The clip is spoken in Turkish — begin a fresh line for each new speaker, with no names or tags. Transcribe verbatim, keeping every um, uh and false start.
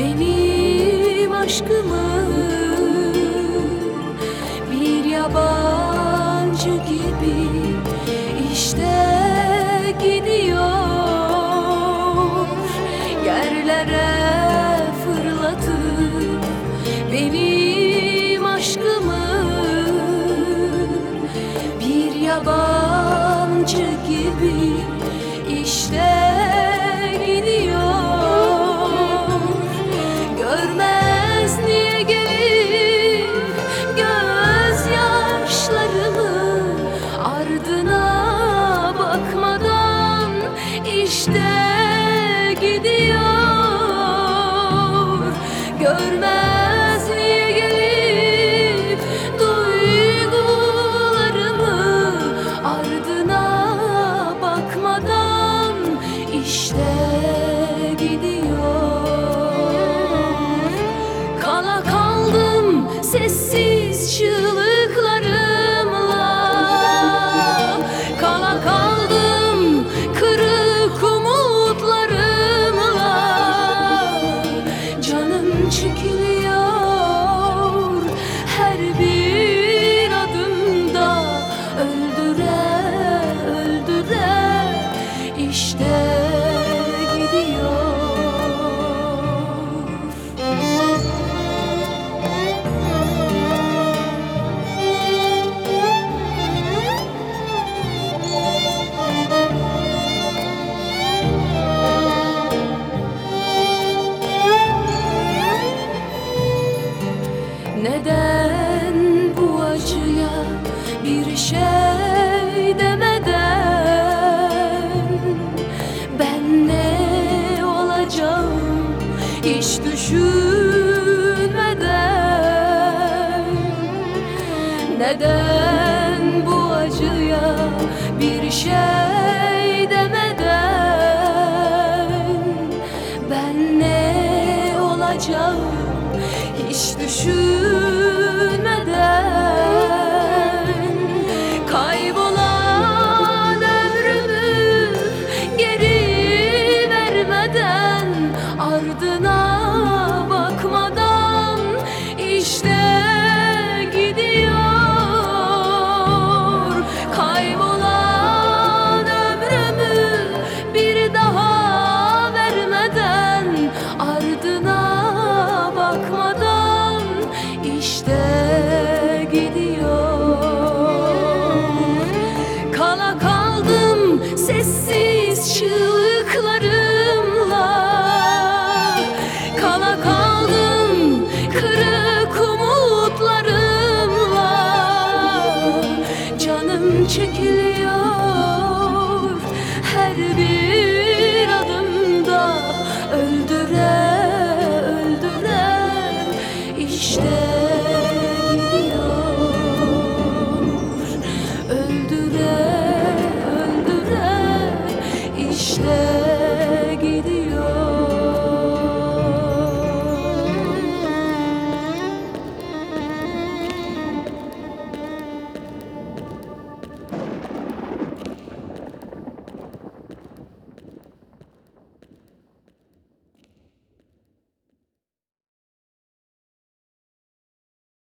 benim aşkımı bir yabancı gibi işte gidiyor, yerlere fırlatıp benim aşkımı bir yabancı gibi işte gidiyor. Görmez niye gelip gözyaşlarımı ardına bakmadan işte gidiyor. Görmez niye gelip duygularımı ardına bakmadan işte gidiyor. Kala kaldım sessiz çığlıklarımla, kala kaldım kırık umutlarımla. Canım çekiliyor her bir adımda, öldüre öldüre işte gidiyor. Neden bu acıya bir şey demeden, ben ne olacağım hiç düşünmeden? Neden bu acıya bir şey demeden, ben ne olacağım hiç düşünmeden? Kaybolan ömrümü geri vermeden, ardına bakmadan işte gidiyor. Kaybolan ömrümü bir daha vermeden, ardına bakmadan işte gidiyor. Kala kaldım sessiz çığlıklarımla, kala kaldım kırık umutlarımla. Canım çekiliyor